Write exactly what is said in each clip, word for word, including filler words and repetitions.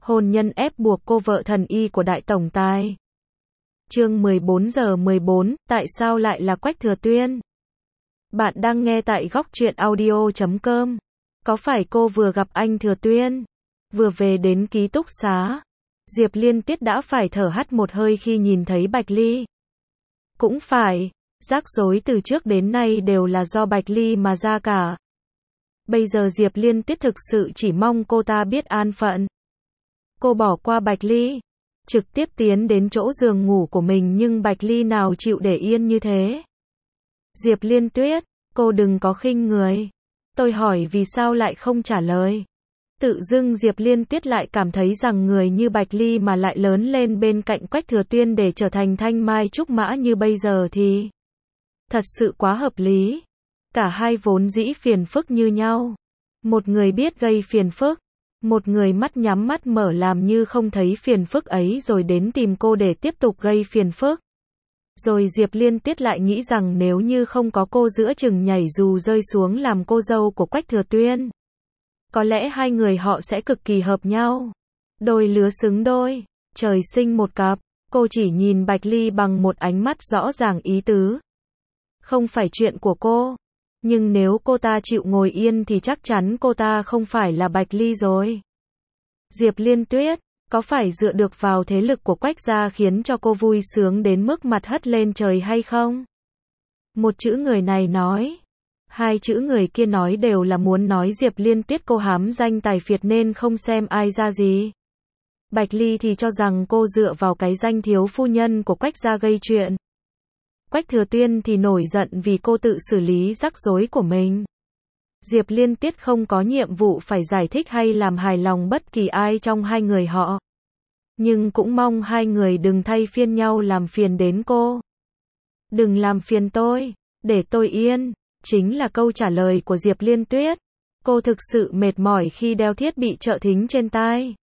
Hôn nhân ép buộc cô vợ thần y của đại tổng tài. Chương mười bốn giờ mười bốn, tại sao lại là Quách Thừa Tuyên? Bạn đang nghe tại góc truyện audio chấm com. Có phải cô vừa gặp anh Thừa Tuyên, vừa về đến ký túc xá? Diệp Liên Tiết đã phải thở hắt một hơi khi nhìn thấy Bạch Ly. Cũng phải, rắc rối từ trước đến nay đều là do Bạch Ly mà ra cả. Bây giờ Diệp Liên Tiết thực sự chỉ mong cô ta biết an phận. Cô bỏ qua Bạch Ly, trực tiếp tiến đến chỗ giường ngủ của mình, nhưng Bạch Ly nào chịu để yên như thế. Diệp Liên Tuyết, cô đừng có khinh người. Tôi hỏi vì sao lại không trả lời. Tự dưng Diệp Liên Tiết lại cảm thấy rằng người như Bạch Ly mà lại lớn lên bên cạnh Quách Thừa Tuyên để trở thành thanh mai trúc mã như bây giờ thì thật sự quá hợp lý. Cả hai vốn dĩ phiền phức như nhau. Một người biết gây phiền phức, một người mắt nhắm mắt mở làm như không thấy phiền phức ấy rồi đến tìm cô để tiếp tục gây phiền phức. Rồi Diệp Liên Tiết lại nghĩ rằng nếu như không có cô giữa chừng nhảy dù rơi xuống làm cô dâu của Quách Thừa Tuyên, có lẽ hai người họ sẽ cực kỳ hợp nhau. Đôi lứa xứng đôi, trời sinh một cặp. Cô chỉ nhìn Bạch Ly bằng một ánh mắt rõ ràng ý tứ. Không phải chuyện của cô. Nhưng nếu cô ta chịu ngồi yên thì chắc chắn cô ta không phải là Bạch Ly rồi. Diệp Liên Tuyết, có phải dựa được vào thế lực của Quách gia khiến cho cô vui sướng đến mức mặt hất lên trời hay không? Một chữ người này nói. Hai chữ người kia nói đều là muốn nói Diệp Liên Tiết cô hám danh tài phiệt nên không xem ai ra gì. Bạch Ly thì cho rằng cô dựa vào cái danh thiếu phu nhân của Quách gia gây chuyện. Quách Thừa Tuyên thì nổi giận vì cô tự xử lý rắc rối của mình. Diệp Liên Tiết không có nhiệm vụ phải giải thích hay làm hài lòng bất kỳ ai trong hai người họ. Nhưng cũng mong hai người đừng thay phiên nhau làm phiền đến cô. Đừng làm phiền tôi, để tôi yên, chính là câu trả lời của Diệp Liên Tuyết. Cô thực sự mệt mỏi khi đeo thiết bị trợ thính trên tai.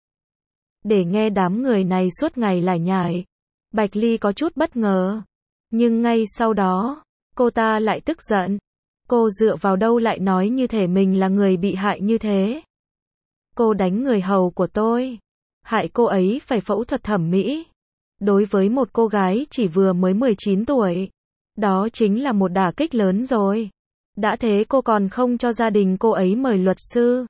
Để nghe đám người này suốt ngày lải nhải, Bạch Ly có chút bất ngờ. Nhưng ngay sau đó, cô ta lại tức giận. Cô dựa vào đâu lại nói như thể mình là người bị hại như thế? Cô đánh người hầu của tôi, hại cô ấy phải phẫu thuật thẩm mỹ. Đối với một cô gái chỉ vừa mới mười chín tuổi, đó chính là một đả kích lớn rồi. Đã thế cô còn không cho gia đình cô ấy mời luật sư.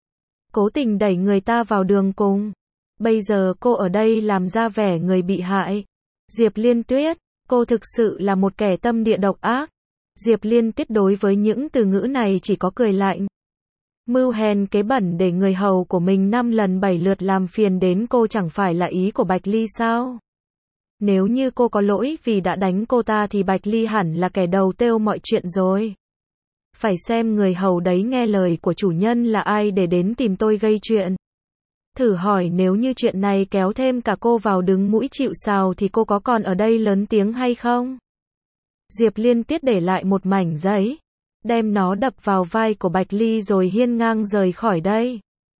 Cố tình đẩy người ta vào đường cùng. Bây giờ cô ở đây làm ra vẻ người bị hại. Diệp Liên Tuyết, cô thực sự là một kẻ tâm địa độc ác. Diệp Liên Tiết đối với những từ ngữ này chỉ có cười lạnh. Mưu hèn kế bẩn để người hầu của mình năm lần bảy lượt làm phiền đến cô chẳng phải là ý của Bạch Ly sao? Nếu như cô có lỗi vì đã đánh cô ta thì Bạch Ly hẳn là kẻ đầu têu mọi chuyện rồi. Phải xem người hầu đấy nghe lời của chủ nhân là ai để đến tìm tôi gây chuyện. Thử hỏi nếu như chuyện này kéo thêm cả cô vào đứng mũi chịu sào thì cô có còn ở đây lớn tiếng hay không? Diệp Liên Tiết để lại một mảnh giấy, đem nó đập vào vai của Bạch Ly rồi hiên ngang rời khỏi đây.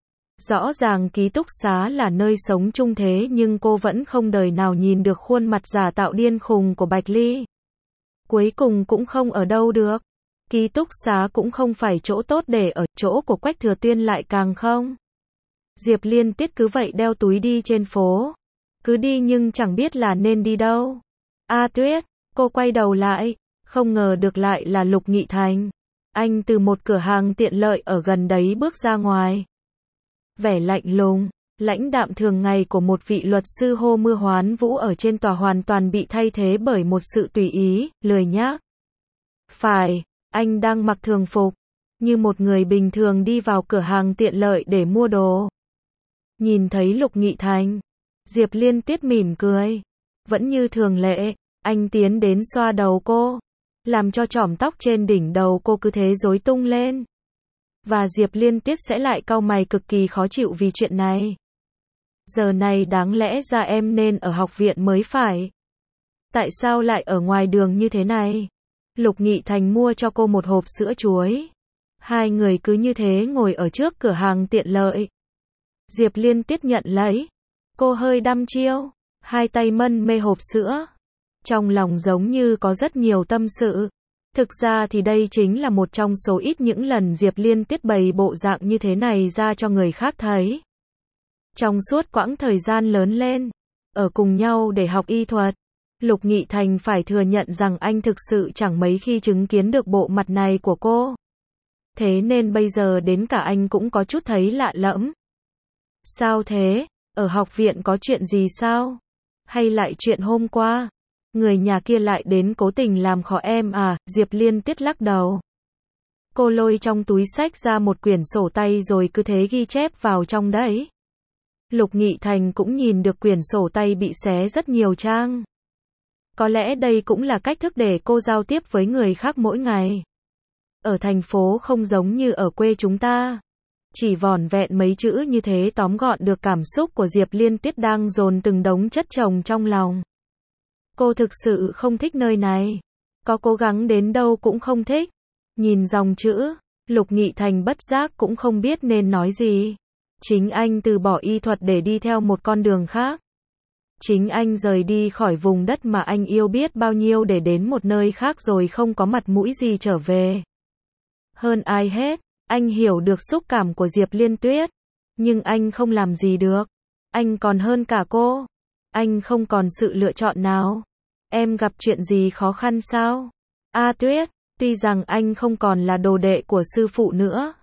Rõ ràng ký túc xá là nơi sống chung thế nhưng cô vẫn không đời nào nhìn được khuôn mặt giả tạo điên khùng của Bạch Ly. Cuối cùng cũng không ở đâu được. Ký túc xá cũng không phải chỗ tốt để ở, chỗ của Quách Thừa Tuyên lại càng không. Diệp Liên Tiết cứ vậy đeo túi đi trên phố. Cứ đi nhưng chẳng biết là nên đi đâu. A Tuyết, cô quay đầu lại, không ngờ được lại là Lục Nghị Thành. Anh từ một cửa hàng tiện lợi ở gần đấy bước ra ngoài. Vẻ lạnh lùng, lãnh đạm thường ngày của một vị luật sư hô mưa hoán vũ ở trên tòa hoàn toàn bị thay thế bởi một sự tùy ý, lười nhác. Phải, anh đang mặc thường phục, như một người bình thường đi vào cửa hàng tiện lợi để mua đồ. Nhìn thấy Lục Nghị Thành, Diệp Liên Tiết mỉm cười. Vẫn như thường lệ, anh tiến đến xoa đầu cô, làm cho chỏm tóc trên đỉnh đầu cô cứ thế rối tung lên. Và Diệp Liên Tiết sẽ lại cau mày cực kỳ khó chịu vì chuyện này. Giờ này đáng lẽ ra em nên ở học viện mới phải. Tại sao lại ở ngoài đường như thế này? Lục Nghị Thành mua cho cô một hộp sữa chuối. Hai người cứ như thế ngồi ở trước cửa hàng tiện lợi. Diệp Liên Tiết nhận lấy. Cô hơi đăm chiêu, hai tay mân mê hộp sữa. Trong lòng giống như có rất nhiều tâm sự. Thực ra thì đây chính là một trong số ít những lần Diệp Liên Tiết bày bộ dạng như thế này ra cho người khác thấy. Trong suốt quãng thời gian lớn lên, ở cùng nhau để học y thuật, Lục Nghị Thành phải thừa nhận rằng anh thực sự chẳng mấy khi chứng kiến được bộ mặt này của cô. Thế nên bây giờ đến cả anh cũng có chút thấy lạ lẫm. Sao thế? Ở học viện có chuyện gì sao? Hay lại chuyện hôm qua? Người nhà kia lại đến cố tình làm khó em à? Diệp Liên Tuyết lắc đầu. Cô lôi trong túi xách ra một quyển sổ tay rồi cứ thế ghi chép vào trong đấy. Lục Nghị Thành cũng nhìn được quyển sổ tay bị xé rất nhiều trang. Có lẽ đây cũng là cách thức để cô giao tiếp với người khác mỗi ngày. Ở thành phố không giống như ở quê chúng ta. Chỉ vỏn vẹn mấy chữ như thế tóm gọn được cảm xúc của Diệp Liên Tuyết đang dồn từng đống chất chồng trong lòng. Cô thực sự không thích nơi này. Có cố gắng đến đâu cũng không thích. Nhìn dòng chữ, Lục Nghị Thành bất giác cũng không biết nên nói gì. Chính anh từ bỏ y thuật để đi theo một con đường khác. Chính anh rời đi khỏi vùng đất mà anh yêu biết bao nhiêu để đến một nơi khác rồi không có mặt mũi gì trở về. Hơn ai hết, anh hiểu được xúc cảm của Diệp Liên Tuyết. Nhưng anh không làm gì được. Anh còn hơn cả cô. Anh không còn sự lựa chọn nào. Em gặp chuyện gì khó khăn sao? A Tuyết, tuy rằng anh không còn là đồ đệ của sư phụ nữa.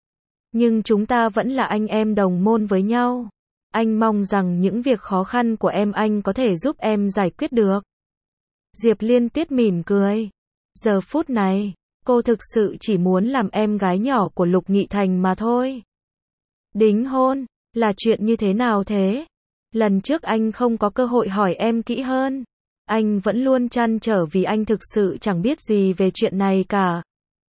Nhưng chúng ta vẫn là anh em đồng môn với nhau. Anh mong rằng những việc khó khăn của em anh có thể giúp em giải quyết được. Diệp Liên Tuyết mỉm cười. Giờ phút này, cô thực sự chỉ muốn làm em gái nhỏ của Lục Nghị Thành mà thôi. Đính hôn, là chuyện như thế nào thế? Lần trước anh không có cơ hội hỏi em kỹ hơn. Anh vẫn luôn trăn trở vì anh thực sự chẳng biết gì về chuyện này cả.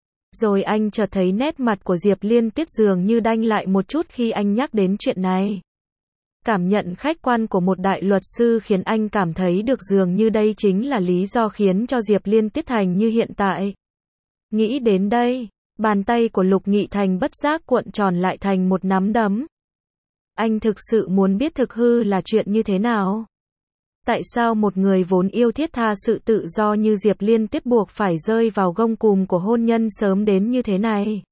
Rồi anh chợt thấy nét mặt của Diệp Liên Tuyết dường như đanh lại một chút khi anh nhắc đến chuyện này. Cảm nhận khách quan của một đại luật sư khiến anh cảm thấy được dường như đây chính là lý do khiến cho Diệp Liên Tuyết thành như hiện tại. Nghĩ đến đây, bàn tay của Lục Nghị Thành bất giác cuộn tròn lại thành một nắm đấm. Anh thực sự muốn biết thực hư là chuyện như thế nào. Tại sao một người vốn yêu thiết tha sự tự do như Diệp Liên Tuyết buộc phải rơi vào gông cùm của hôn nhân sớm đến như thế này?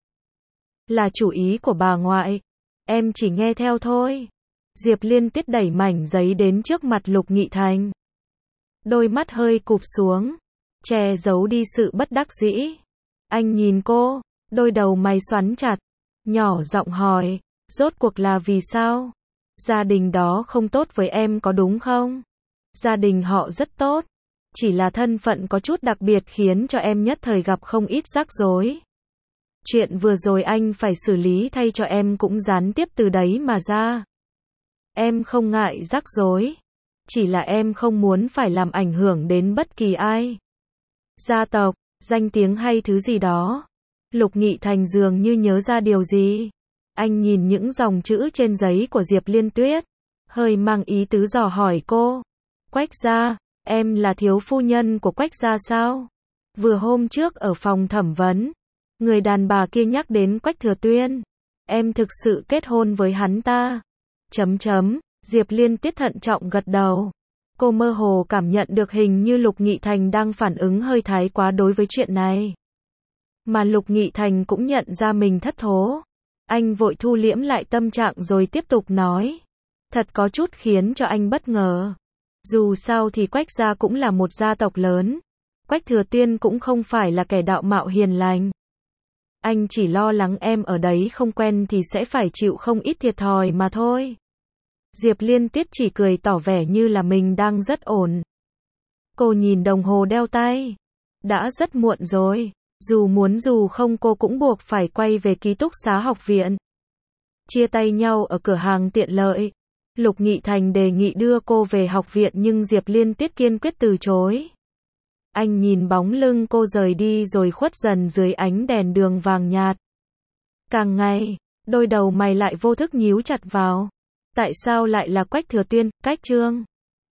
Là chủ ý của bà ngoại. Em chỉ nghe theo thôi. Diệp Liên Tuyết đẩy mảnh giấy đến trước mặt Lục Nghị Thành. Đôi mắt hơi cụp xuống, che giấu đi sự bất đắc dĩ. Anh nhìn cô, đôi đầu mày xoắn chặt, nhỏ giọng hỏi, rốt cuộc là vì sao? Gia đình đó không tốt với em có đúng không? Gia đình họ rất tốt, chỉ là thân phận có chút đặc biệt khiến cho em nhất thời gặp không ít rắc rối. Chuyện vừa rồi anh phải xử lý thay cho em cũng gián tiếp từ đấy mà ra. Em không ngại rắc rối, chỉ là em không muốn phải làm ảnh hưởng đến bất kỳ ai. Gia tộc, danh tiếng hay thứ gì đó. Lục Nghị Thành dường như nhớ ra điều gì. Anh nhìn những dòng chữ trên giấy của Diệp Liên Tuyết, hơi mang ý tứ dò hỏi cô. Quách gia, em là thiếu phu nhân của Quách gia sao? Vừa hôm trước ở phòng thẩm vấn, người đàn bà kia nhắc đến Quách Thừa Tuyên. Em thực sự kết hôn với hắn ta. Chấm chấm, Diệp Liên Tuyết thận trọng gật đầu. Cô mơ hồ cảm nhận được hình như Lục Nghị Thành đang phản ứng hơi thái quá đối với chuyện này. Mà Lục Nghị Thành cũng nhận ra mình thất thố. Anh vội thu liễm lại tâm trạng rồi tiếp tục nói. Thật có chút khiến cho anh bất ngờ. Dù sao thì Quách gia cũng là một gia tộc lớn. Quách Thừa Tuyên cũng không phải là kẻ đạo mạo hiền lành. Anh chỉ lo lắng em ở đấy không quen thì sẽ phải chịu không ít thiệt thòi mà thôi. Diệp Liên Tuyết chỉ cười tỏ vẻ như là mình đang rất ổn. Cô nhìn đồng hồ đeo tay. Đã rất muộn rồi. Dù muốn dù không cô cũng buộc phải quay về ký túc xá học viện. Chia tay nhau ở cửa hàng tiện lợi. Lục Nghị Thành đề nghị đưa cô về học viện nhưng Diệp Liên Tuyết kiên quyết từ chối. Anh nhìn bóng lưng cô rời đi rồi khuất dần dưới ánh đèn đường vàng nhạt. Càng ngày, đôi đầu mày lại vô thức nhíu chặt vào. Tại sao lại là Quách Thừa Tuyên? Cách chương